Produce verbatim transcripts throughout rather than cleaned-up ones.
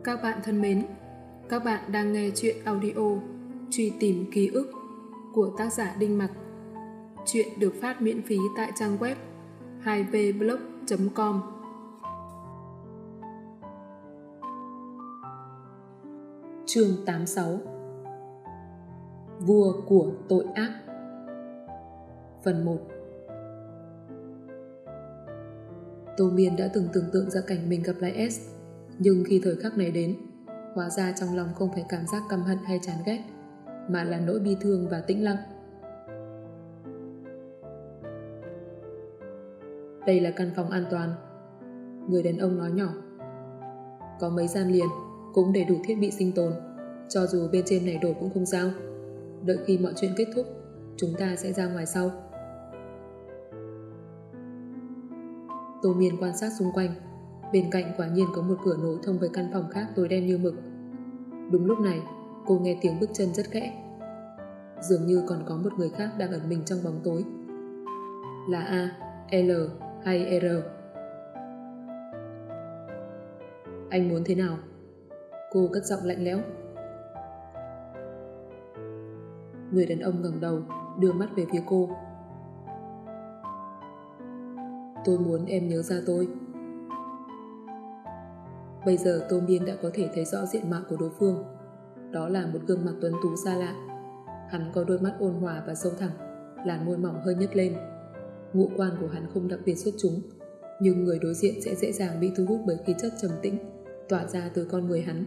Các bạn thân mến, các bạn đang nghe chuyện audio Truy tìm ký ức của tác giả Đinh Mặc. Chuyện được phát miễn phí tại trang web hai v blog chấm com. Chương tám mươi sáu. Vua của tội ác. Phần một. Tô Miên đã từng tưởng tượng ra cảnh mình gặp lại S, nhưng khi thời khắc này đến, hóa ra trong lòng không phải cảm giác căm hận hay chán ghét, mà là nỗi bi thương và tĩnh lặng. Đây là căn phòng an toàn, người đàn ông nói nhỏ. Có mấy gian liền, cũng đầy đủ thiết bị sinh tồn, cho dù bên trên này đổ cũng không sao. Đợi khi mọi chuyện kết thúc, chúng ta sẽ ra ngoài sau. Tô Miên quan sát xung quanh. Bên cạnh quả nhiên có một cửa nối thông với căn phòng khác tối đen như mực. Đúng lúc này, cô nghe tiếng bước chân rất khẽ. Dường như còn có một người khác đang ẩn mình trong bóng tối. Là A, L hay R? Anh muốn thế nào? Cô cất giọng lạnh lẽo. Người đàn ông ngẩng đầu, đưa mắt về phía cô. Tôi muốn em nhớ ra tôi. Bây giờ Tô Miên đã có thể thấy rõ diện mạo của đối phương. Đó là một gương mặt tuấn tú xa lạ. Hắn có đôi mắt ôn hòa và sâu thẳm, làn môi mỏng hơi nhếch lên. Ngũ quan của hắn không đặc biệt xuất chúng, nhưng người đối diện sẽ dễ dàng bị thu hút bởi khí chất trầm tĩnh tỏa ra từ con người hắn.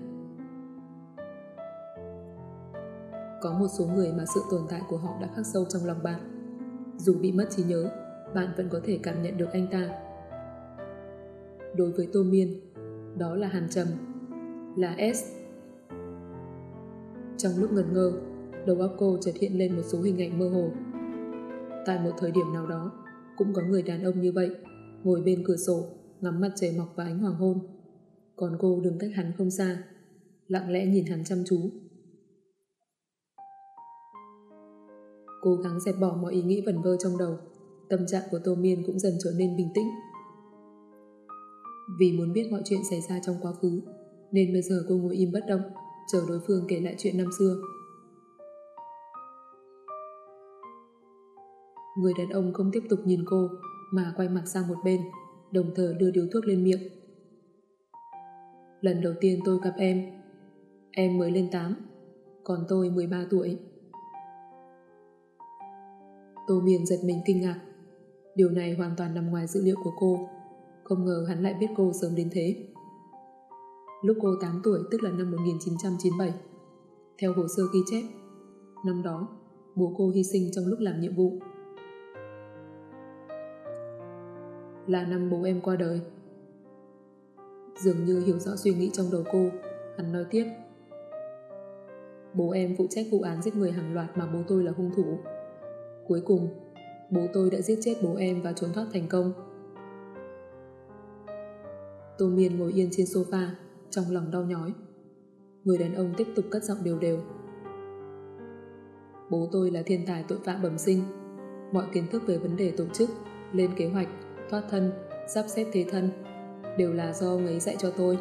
Có một số người mà sự tồn tại của họ đã khắc sâu trong lòng bạn. Dù bị mất trí nhớ, bạn vẫn có thể cảm nhận được anh ta. Đối với Tô Miên, đó là Hàn Trầm, là S. Trong lúc ngẩn ngơ, đầu óc cô chợt hiện lên một số hình ảnh mơ hồ. Tại một thời điểm nào đó, cũng có người đàn ông như vậy, ngồi bên cửa sổ, ngắm mặt trời mọc và ánh hoàng hôn. Còn cô đứng cách hắn không xa, lặng lẽ nhìn hắn chăm chú. Cố gắng dẹp bỏ mọi ý nghĩ vẩn vơ trong đầu, tâm trạng của Tô Miên cũng dần trở nên bình tĩnh. Vì muốn biết mọi chuyện xảy ra trong quá khứ, nên bây giờ cô ngồi im bất động, chờ đối phương kể lại chuyện năm xưa. Người đàn ông không tiếp tục nhìn cô, mà quay mặt sang một bên, đồng thời đưa điếu thuốc lên miệng. Lần đầu tiên tôi gặp em, em mới lên tám, còn tôi mười ba tuổi. Tô Miên giật mình kinh ngạc. Điều này hoàn toàn nằm ngoài dữ liệu của cô. Không ngờ hắn lại biết cô sớm đến thế. Lúc cô tám tuổi, tức là năm một nghìn chín trăm chín mươi bảy. Theo hồ sơ ghi chép, năm đó, bố cô hy sinh trong lúc làm nhiệm vụ. Là năm bố em qua đời. Dường như hiểu rõ suy nghĩ trong đầu cô, hắn nói tiếp. Bố em phụ trách vụ án giết người hàng loạt mà bố tôi là hung thủ. Cuối cùng, bố tôi đã giết chết bố em và trốn thoát thành công. Tô Miên ngồi yên trên sofa, trong lòng đau nhói. Người đàn ông tiếp tục cất giọng đều đều. Bố tôi là thiên tài tội phạm bẩm sinh. Mọi kiến thức về vấn đề tổ chức, lên kế hoạch, thoát thân, sắp xếp thế thân đều là do ông ấy dạy cho tôi.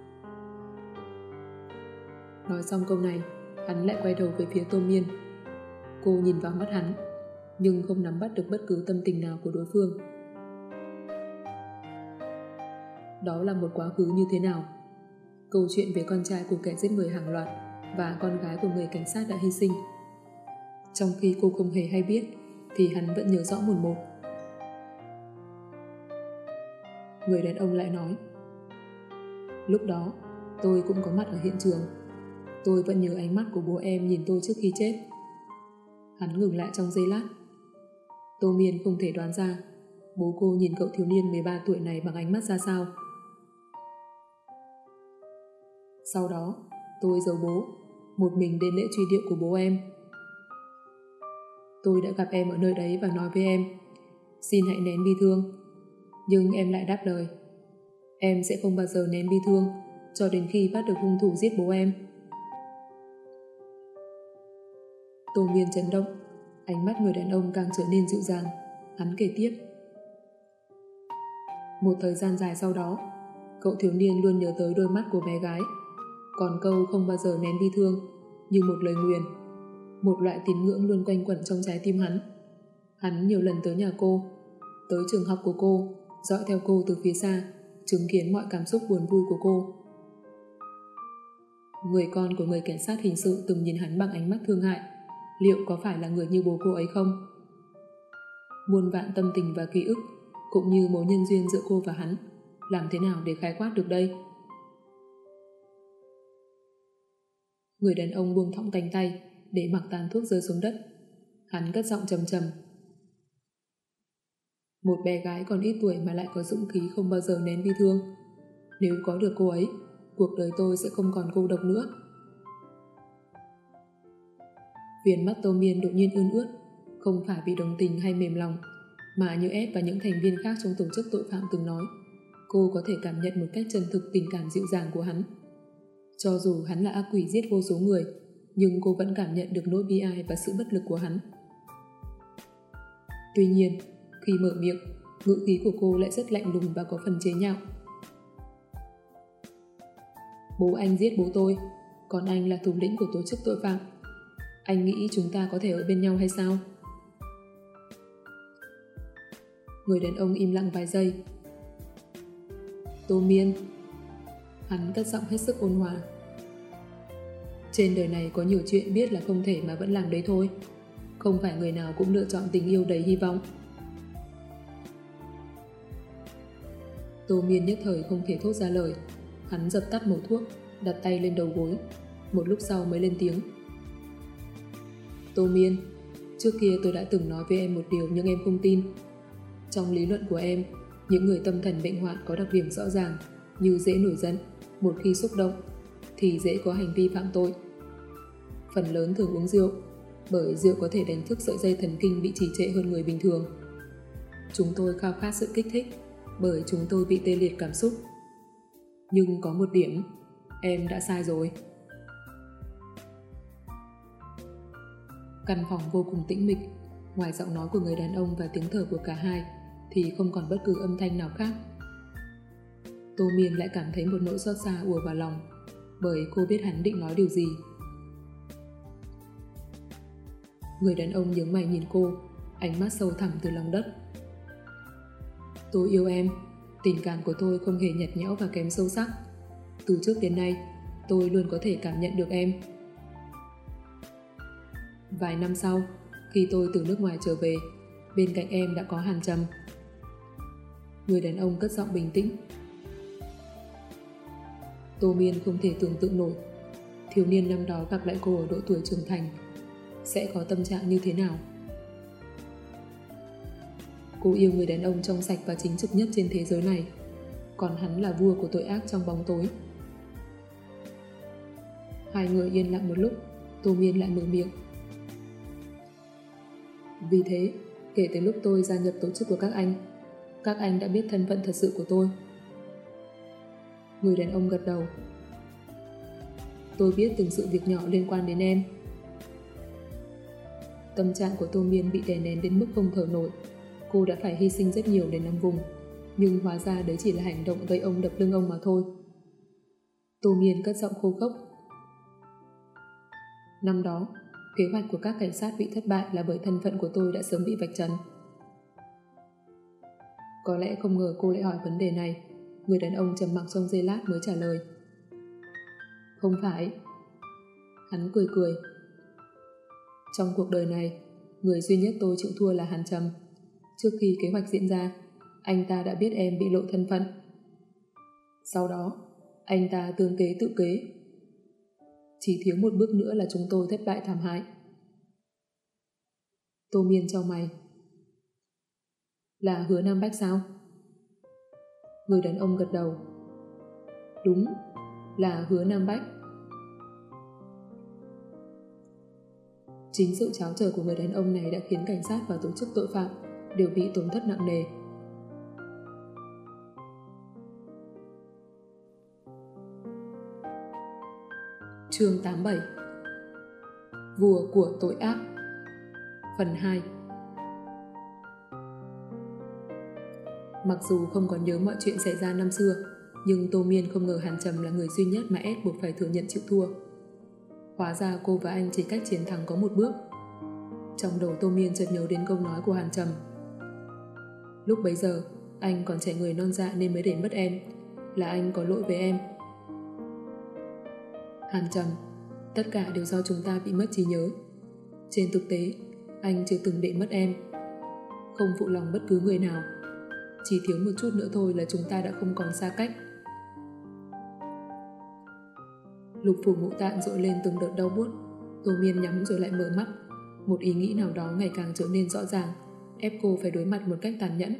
Nói xong câu này, hắn lại quay đầu về phía Tô Miên. Cô nhìn vào mắt hắn, nhưng không nắm bắt được bất cứ tâm tình nào của đối phương. Đó là một quá khứ như thế nào? Câu chuyện về con trai của kẻ giết người hàng loạt và con gái của người cảnh sát đã hy sinh. Trong khi cô không hề hay biết, thì hắn vẫn nhớ rõ một một. Người đàn ông lại nói. Lúc đó, tôi cũng có mặt ở hiện trường. Tôi vẫn nhớ ánh mắt của bố em nhìn tôi trước khi chết. Hắn ngừng lại trong giây lát. Tô Miên không thể đoán ra bố cô nhìn cậu thiếu niên mười ba tuổi này bằng ánh mắt ra sao. Sau đó, tôi giấu bố, một mình đến lễ truy điệu của bố em. Tôi đã gặp em ở nơi đấy và nói với em, xin hãy nén bi thương. Nhưng em lại đáp lời, em sẽ không bao giờ nén bi thương cho đến khi bắt được hung thủ giết bố em. Tô Miên chấn động, ánh mắt người đàn ông càng trở nên dịu dàng. Hắn kể tiếp. Một thời gian dài sau đó, cậu thiếu niên luôn nhớ tới đôi mắt của bé gái Còn câu không bao giờ nén bi thương như một lời nguyền, một loại tín ngưỡng luôn quanh quẩn trong trái tim hắn. Hắn nhiều lần tới nhà cô, tới trường học của cô, dõi theo cô từ phía xa, chứng kiến mọi cảm xúc buồn vui của cô. Người con của người cảnh sát hình sự từng nhìn hắn bằng ánh mắt thương hại, liệu có phải là người như bố cô ấy không? Muôn vạn tâm tình và ký ức, cũng như mối nhân duyên giữa cô và hắn, làm thế nào để khái quát được đây? Người đàn ông buông thõng cánh tay để mặc tàn thuốc rơi xuống đất. Hắn cất giọng trầm trầm. Một bé gái còn ít tuổi mà lại có dũng khí không bao giờ nén bi thương. Nếu có được cô ấy, cuộc đời tôi sẽ không còn cô độc nữa. Viền mắt Tô Miên đột nhiên ươn ướt, không phải vì đồng tình hay mềm lòng, mà như Ed và những thành viên khác trong tổ chức tội phạm từng nói, cô có thể cảm nhận một cách chân thực tình cảm dịu dàng của hắn. Cho dù hắn là ác quỷ giết vô số người, nhưng cô vẫn cảm nhận được nỗi bi ai và sự bất lực của hắn. Tuy nhiên, khi mở miệng, ngữ khí của cô lại rất lạnh lùng và có phần chế nhạo. Bố anh giết bố tôi, còn anh là thủ lĩnh của tổ chức tội phạm. Anh nghĩ chúng ta có thể ở bên nhau hay sao? Người đàn ông im lặng vài giây. Tô Miên. Hắn cất giọng hết sức ôn hòa. Trên đời này có nhiều chuyện biết là không thể mà vẫn làm đấy thôi. Không phải người nào cũng lựa chọn tình yêu đầy hy vọng. Tô Miên nhất thời không thể thốt ra lời. Hắn dập tắt mẩu thuốc, đặt tay lên đầu gối. Một lúc sau mới lên tiếng. Tô Miên, trước kia tôi đã từng nói với em một điều nhưng em không tin. Trong lý luận của em, những người tâm thần bệnh hoạn có đặc điểm rõ ràng như dễ nổi giận, một khi xúc động thì dễ có hành vi phạm tội. Phần lớn thường uống rượu, bởi rượu có thể đánh thức sợi dây thần kinh bị trì trệ hơn người bình thường. Chúng tôi khao khát sự kích thích, bởi chúng tôi bị tê liệt cảm xúc. Nhưng có một điểm, em đã sai rồi. Căn phòng vô cùng tĩnh mịch, ngoài giọng nói của người đàn ông và tiếng thở của cả hai thì không còn bất cứ âm thanh nào khác. Tô Miên lại cảm thấy một nỗi xót xa ùa vào lòng, bởi cô biết hắn định nói điều gì. Người đàn ông nhướng mày nhìn cô, ánh mắt sâu thẳm từ lòng đất. Tôi yêu em, tình cảm của tôi không hề nhạt nhẽo và kém sâu sắc. Từ trước đến nay, tôi luôn có thể cảm nhận được em. Vài năm sau, khi tôi từ nước ngoài trở về, bên cạnh em đã có Hàn Trầm. Người đàn ông cất giọng bình tĩnh. Tô Miên không thể tưởng tượng nổi, thiếu niên năm đó gặp lại cô ở độ tuổi trưởng thành, sẽ có tâm trạng như thế nào. Cô yêu người đàn ông trong sạch và chính trực nhất trên thế giới này, còn hắn là vua của tội ác trong bóng tối. Hai người yên lặng một lúc, Tô Miên lại mở miệng. Vì thế, kể từ lúc tôi gia nhập tổ chức của các anh, các anh đã biết thân phận thật sự của tôi. Người đàn ông gật đầu. Tôi biết từng sự việc nhỏ liên quan đến em. Tâm trạng của Tô Miên bị đè nén đến mức không thở nổi. Cô đã phải hy sinh rất nhiều để nắm vùng, nhưng hóa ra đấy chỉ là hành động gây ông đập lưng ông mà thôi. Tô Miên cất giọng khô khốc. Năm đó, kế hoạch của các cảnh sát bị thất bại là bởi thân phận của tôi đã sớm bị vạch trần. Có lẽ không ngờ cô lại hỏi vấn đề này. Người đàn ông trầm mặc trong giây lát mới trả lời. Không phải. Hắn cười cười. Trong cuộc đời này, người duy nhất tôi chịu thua là Hàn Trầm. Trước khi kế hoạch diễn ra, anh ta đã biết em bị lộ thân phận. Sau đó, anh ta tương kế tự kế. Chỉ thiếu một bước nữa là chúng tôi thất bại thảm hại. Tô Miên chau mày. Là Hứa Nam Bách sao? Người đàn ông gật đầu. Đúng, là Hứa Nam Bách. Chính sự tráo trở của người đàn ông này đã khiến cảnh sát và tổ chức tội phạm đều bị tổn thất nặng nề. Chương tám mươi bảy. Vua của tội ác. Phần hai. Mặc dù không còn nhớ mọi chuyện xảy ra năm xưa, Nhưng Tô Miên không ngờ Hàn Trầm là người duy nhất mà S buộc phải thừa nhận chịu thua. Hóa ra cô và anh chỉ cách chiến thắng có một bước. Trong đầu Tô Miên chợt nhớ đến câu nói của Hàn Trầm. Lúc bấy giờ, anh còn trẻ người non dạ nên mới để mất em. Là anh có lỗi với em. Hàn Trầm, tất cả đều do chúng ta bị mất trí nhớ. Trên thực tế, anh chưa từng để mất em. Không phụ lòng bất cứ người nào. Chỉ thiếu một chút nữa thôi là chúng ta đã không còn xa cách. Lục phủ ngũ tạng dội lên từng đợt đau buốt. Tô Miên nhắm rồi lại mở mắt. Một ý nghĩ nào đó ngày càng trở nên rõ ràng, ép cô phải đối mặt một cách tàn nhẫn.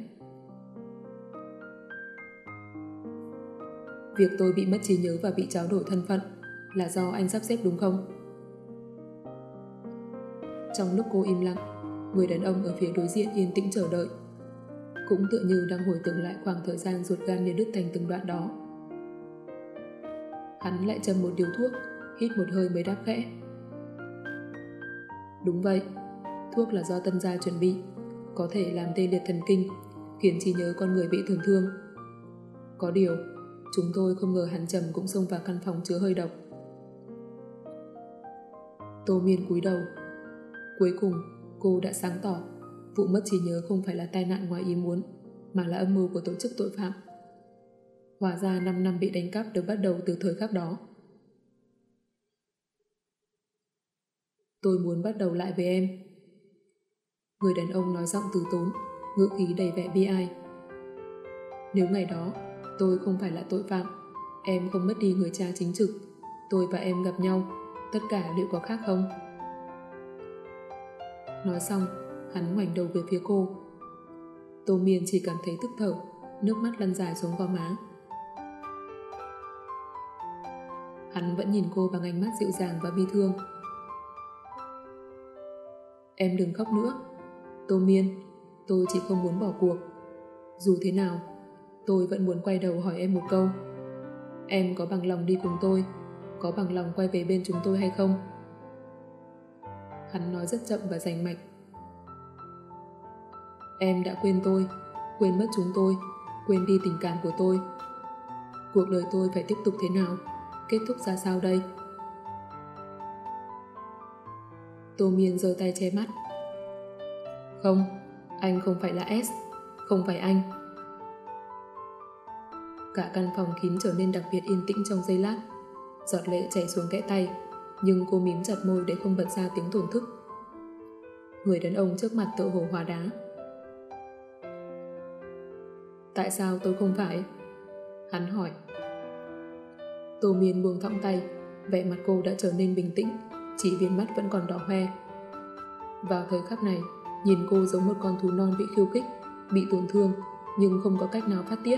Việc tôi bị mất trí nhớ và bị tráo đổi thân phận là do anh sắp xếp đúng không? Trong lúc cô im lặng, người đàn ông ở phía đối diện yên tĩnh chờ đợi, cũng tựa như đang hồi tưởng lại khoảng thời gian ruột gan như đứt thành từng đoạn đó. Hắn lại châm một điếu thuốc, hít một hơi mới đáp khẽ. Đúng vậy, thuốc là do tân gia chuẩn bị, có thể làm tê liệt thần kinh, khiến trí nhớ con người bị tổn thương. Có điều, chúng tôi không ngờ Hàn Trầm cũng xông vào căn phòng chứa hơi độc. Tô Miên cúi đầu. Cuối cùng, cô đã sáng tỏ, vụ mất trí nhớ không phải là tai nạn ngoài ý muốn, mà là âm mưu của tổ chức tội phạm. Hóa ra năm năm bị đánh cắp được bắt đầu từ thời khắc đó. Tôi muốn bắt đầu lại với em. Người đàn ông nói giọng từ tốn, ngữ khí đầy vẻ bi ai. Nếu ngày đó tôi không phải là tội phạm, em không mất đi người cha chính trực, tôi và em gặp nhau, tất cả liệu có khác không? Nói xong, hắn ngoảnh đầu về phía cô. Tô Miên chỉ cảm thấy tức thở, nước mắt lăn dài xuống gò má. Hắn vẫn nhìn cô bằng ánh mắt dịu dàng và bi thương. Em đừng khóc nữa. Tô Miên, tôi chỉ không muốn bỏ cuộc. Dù thế nào, tôi vẫn muốn quay đầu hỏi em một câu. Em có bằng lòng đi cùng tôi, có bằng lòng quay về bên chúng tôi hay không? Hắn nói rất chậm và rành mạch. Em đã quên tôi, quên mất chúng tôi, quên đi tình cảm của tôi. Cuộc đời tôi phải tiếp tục thế nào? Kết thúc ra sao đây? Tô Miên giơ tay che mắt. Không, anh không phải là S, không phải anh. Cả căn phòng kín trở nên đặc biệt yên tĩnh trong giây lát. Giọt lệ chảy xuống kẽ tay, nhưng cô mím chặt môi để không bật ra tiếng thổn thức. Người đàn ông trước mặt tựa hồ hóa đá. Tại sao tôi không phải? Hắn hỏi. Tô Miên buông thõng tay, vẻ mặt cô đã trở nên bình tĩnh, chỉ viên mắt vẫn còn đỏ hoe. Vào thời khắc này, nhìn cô giống một con thú non bị khiêu khích, bị tổn thương, nhưng không có cách nào phát tiết.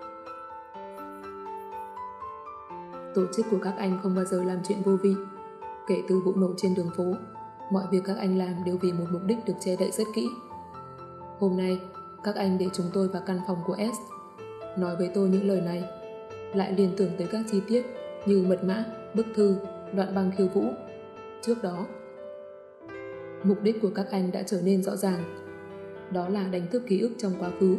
Tổ chức của các anh không bao giờ làm chuyện vô vị. Kể từ vụ nổ trên đường phố, mọi việc các anh làm đều vì một mục đích được che đậy rất kỹ. Hôm nay, các anh để chúng tôi vào căn phòng của S. Nói với tôi những lời này, lại liên tưởng tới các chi tiết như mật mã, bức thư, đoạn băng khiêu vũ. Trước đó, mục đích của các anh đã trở nên rõ ràng. Đó là đánh thức ký ức trong quá khứ.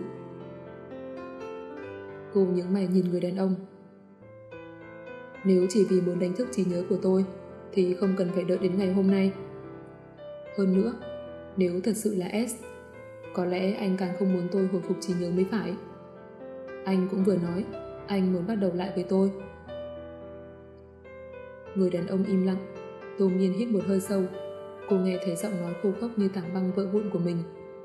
Cô nhướng mày nhìn người đàn ông. Nếu chỉ vì muốn đánh thức trí nhớ của tôi, thì không cần phải đợi đến ngày hôm nay. Hơn nữa, nếu thật sự là S, có lẽ anh càng không muốn tôi hồi phục trí nhớ mới phải. Anh cũng vừa nói, anh muốn bắt đầu lại với tôi. Người đàn ông im lặng. Tô Miên hít một hơi sâu. Cô nghe thấy giọng nói khô khốc như tảng băng vỡ vụn của mình.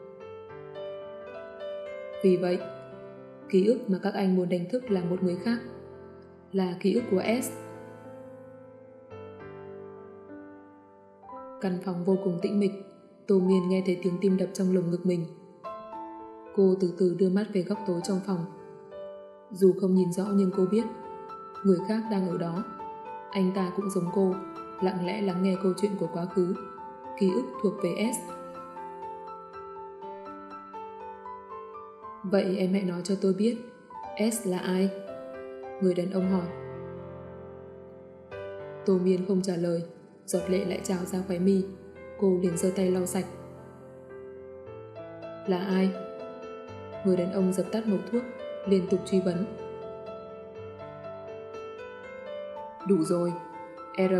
Vì vậy, ký ức mà các anh muốn đánh thức là một người khác, là ký ức của S. Căn phòng vô cùng tĩnh mịch. Tô Miên nghe thấy tiếng tim đập trong lồng ngực mình. Cô từ từ đưa mắt về góc tối trong phòng. Dù không nhìn rõ nhưng cô biết người khác đang ở đó. Anh ta cũng giống cô, lặng lẽ lắng nghe câu chuyện của quá khứ, ký ức thuộc về S. Vậy em hãy nói cho tôi biết, S là ai? Người đàn ông hỏi. Tô Miên không trả lời, giọt lệ lại trào ra khóe mi. Cô liền giơ tay lau sạch. Là ai? Người đàn ông dập tắt mẩu thuốc, liên tục truy vấn. Đủ rồi. R.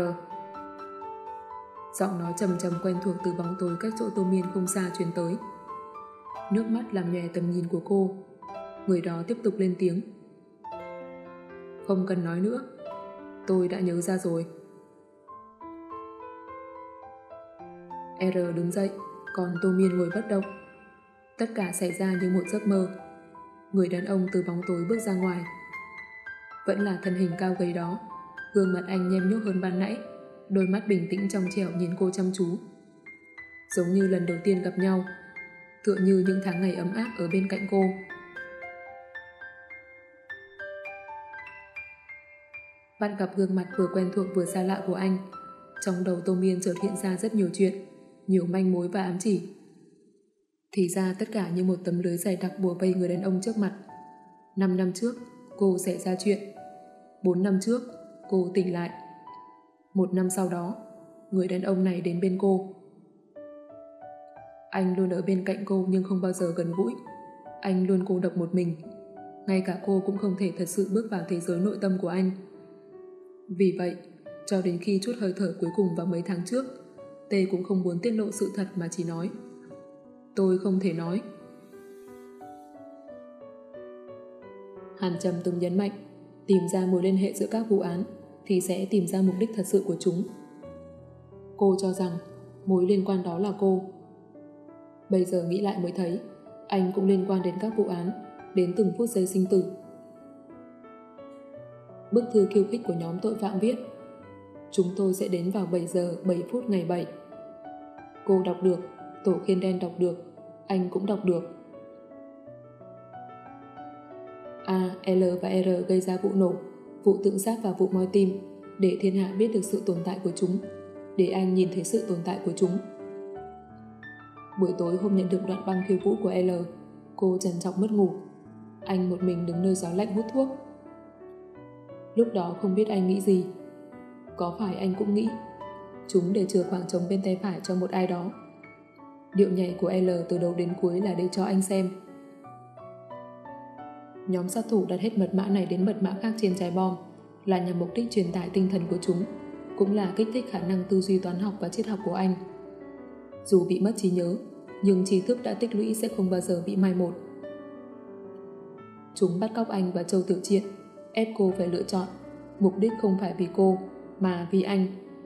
Giọng nói trầm trầm quen thuộc từ bóng tối cách chỗ Tô Miên không xa truyền tới. Nước mắt làm nhòe tầm nhìn của cô. Người đó tiếp tục lên tiếng. Không cần nói nữa. Tôi đã nhớ ra rồi. R đứng dậy, còn Tô Miên ngồi bất động. Tất cả xảy ra như một giấc mơ. Người đàn ông từ bóng tối bước ra ngoài. Vẫn là thân hình cao gầy đó. Gương mặt anh nhem nhúc hơn ban nãy. Đôi mắt bình tĩnh trong trẻo nhìn cô chăm chú. Giống như lần đầu tiên gặp nhau. Tựa như những tháng ngày ấm áp ở bên cạnh cô. Bắt gặp gương mặt vừa quen thuộc vừa xa lạ của anh. Trong đầu Tô Miên chợt hiện ra rất nhiều chuyện, nhiều manh mối và ám chỉ. Thì ra tất cả như một tấm lưới dày đặc bùa vây người đàn ông trước mặt. Năm năm trước, cô xảy ra chuyện. Bốn năm trước, cô tỉnh lại. Một năm sau đó, người đàn ông này đến bên cô. Anh luôn ở bên cạnh cô nhưng không bao giờ gần gũi. Anh luôn cô độc một mình. Ngay cả cô cũng không thể thật sự bước vào thế giới nội tâm của anh. Vì vậy, cho đến khi chút hơi thở cuối cùng vào mấy tháng trước, Tê cũng không muốn tiết lộ sự thật mà chỉ nói. Tôi không thể nói. Hàn Trầm từng nhấn mạnh, tìm ra mối liên hệ giữa các vụ án thì sẽ tìm ra mục đích thật sự của chúng. Cô cho rằng mối liên quan đó là cô. Bây giờ nghĩ lại mới thấy, anh cũng liên quan đến các vụ án, đến từng phút giây sinh tử. Bức thư khiêu khích của nhóm tội phạm viết: chúng tôi sẽ đến vào bảy giờ bảy phút ngày bảy. Cô đọc được, Tổ Khiên Đen đọc được, anh cũng đọc được. A, L và R gây ra vụ nổ, vụ tự sát và vụ moi tim, để thiên hạ biết được sự tồn tại của chúng, để anh nhìn thấy sự tồn tại của chúng. Buổi tối hôm nhận được đoạn băng khiêu vũ của L, cô trằn trọc mất ngủ. Anh một mình đứng nơi gió lạnh hút thuốc. Lúc đó không biết anh nghĩ gì. Có phải anh cũng nghĩ chúng để chừa khoảng trống bên tay phải cho một ai đó. Điệu nhảy của L từ đầu đến cuối là để cho anh xem. Nhóm sát thủ đặt hết mật mã này đến mật mã khác trên trái bom là nhằm mục đích truyền tải tinh thần của chúng, cũng là kích thích khả năng tư duy toán học và triết học của anh. Dù bị mất trí nhớ, nhưng trí thức đã tích lũy sẽ không bao giờ bị mai một. Chúng bắt cóc anh và Châu Tiểu Triện, ép cô phải lựa chọn, mục đích không phải vì cô, mà vì anh.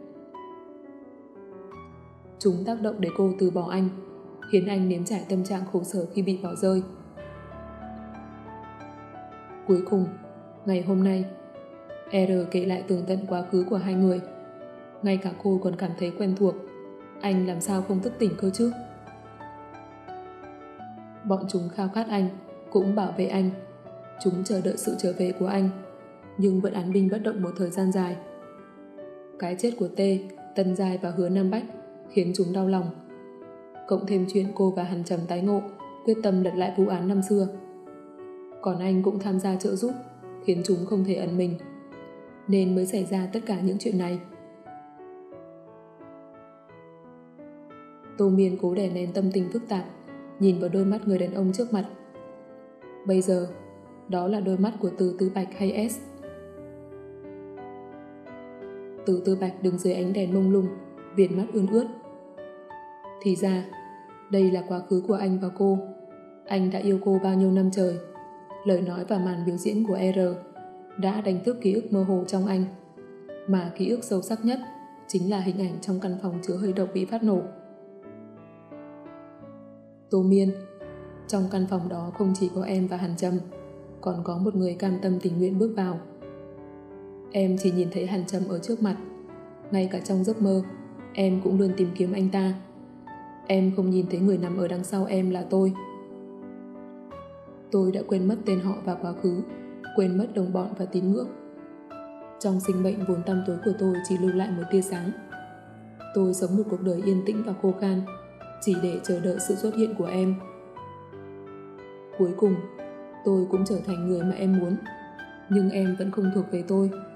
Chúng tác động để cô từ bỏ anh, khiến anh nếm trải tâm trạng khổ sở khi bị bỏ rơi. Cuối cùng, ngày hôm nay, R kể lại tường tận quá khứ của hai người. Ngay cả cô còn cảm thấy quen thuộc. Anh làm sao không thức tỉnh cơ chứ? Bọn chúng khao khát anh, cũng bảo vệ anh. Chúng chờ đợi sự trở về của anh, nhưng vẫn án binh bất động một thời gian dài. Cái chết của Tê, Tân Giai và Hứa Nam Bách khiến chúng đau lòng. Cộng thêm chuyện cô và Hàn Trầm tái ngộ, quyết tâm lật lại vụ án năm xưa. Còn anh cũng tham gia trợ giúp, khiến chúng không thể ẩn mình, nên mới xảy ra tất cả những chuyện này. Tô Miên cố đè nén tâm tình phức tạp, nhìn vào đôi mắt người đàn ông trước mặt. Bây giờ, đó là đôi mắt của Từ Tư Bạch hay S? Từ Tư Bạch đứng dưới ánh đèn mông lung, viền mắt ươn ướt. Thì ra, đây là quá khứ của anh và cô. Anh đã yêu cô bao nhiêu năm trời. Lời nói và màn biểu diễn của R đã đánh thức ký ức mơ hồ trong anh. Mà ký ức sâu sắc nhất chính là hình ảnh trong căn phòng chứa hơi độc bị phát nổ. Tô Miên, trong căn phòng đó không chỉ có em và Hàn Trầm, còn có một người cam tâm tình nguyện bước vào. Em chỉ nhìn thấy Hàn Trầm ở trước mặt. Ngay cả trong giấc mơ, em cũng luôn tìm kiếm anh ta. Em không nhìn thấy người nằm ở đằng sau em là tôi. Tôi đã quên mất tên họ và quá khứ, quên mất đồng bọn và tín ngưỡng. Trong sinh mệnh vốn tăm tối của tôi chỉ lưu lại một tia sáng. Tôi sống một cuộc đời yên tĩnh và khô khan, chỉ để chờ đợi sự xuất hiện của em. Cuối cùng, tôi cũng trở thành người mà em muốn, nhưng em vẫn không thuộc về tôi.